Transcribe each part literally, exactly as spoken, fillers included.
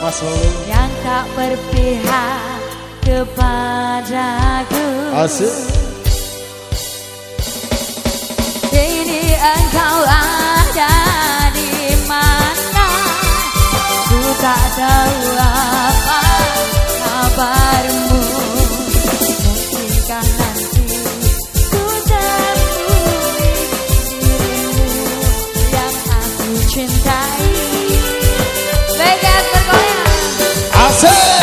Mas Lulu yang tak berpihak kepadaku. Asik. Kini engkau ada di mana? Ku tak tahu apa kabarmu. Mungkinkah nanti ku temui dirimu yang aku cintai. Vegas bergoyang. Asik.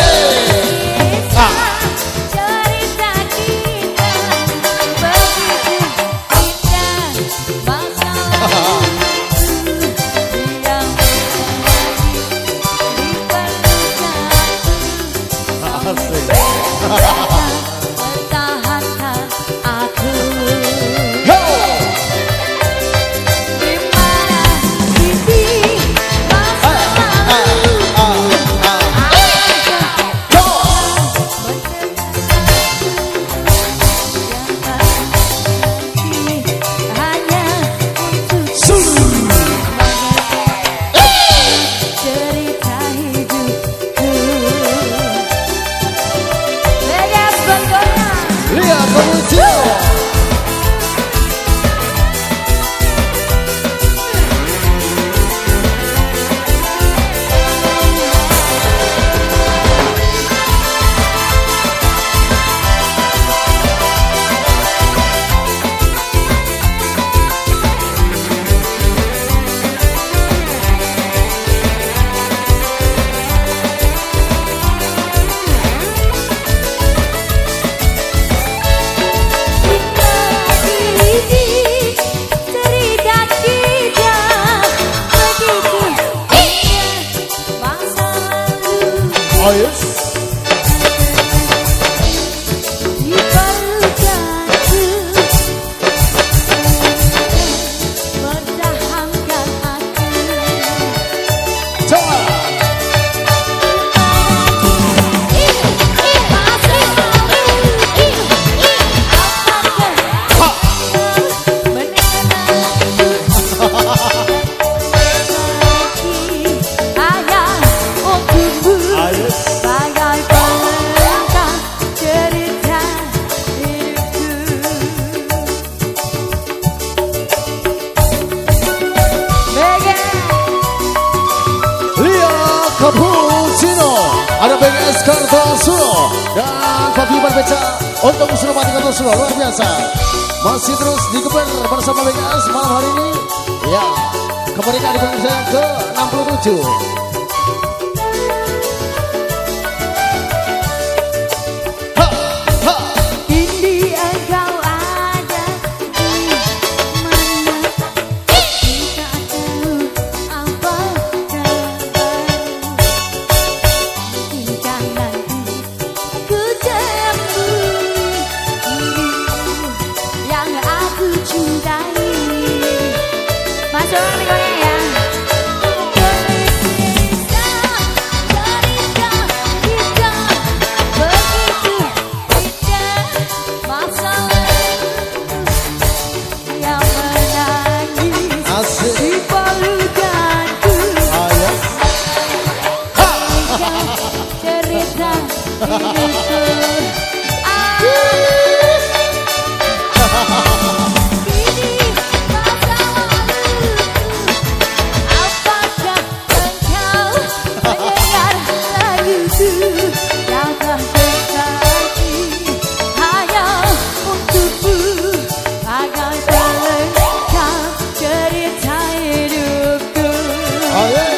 Pertahankan aku. Yo! Di mana ini masa lalu. Hanya untuk cerita hidupku. Lihat pengunjung. Oh yes. Pertahankan aku. Coba. Cappuccino, ada B G S Kartosuro dan Fabi Barbeca untuk Suropati Kartosuro, luar biasa. Masih terus digeber bersama B G S malam hari ini. Ya, kemerdekaan di Indonesia yang ke enam puluh tujuh. Oh yeah.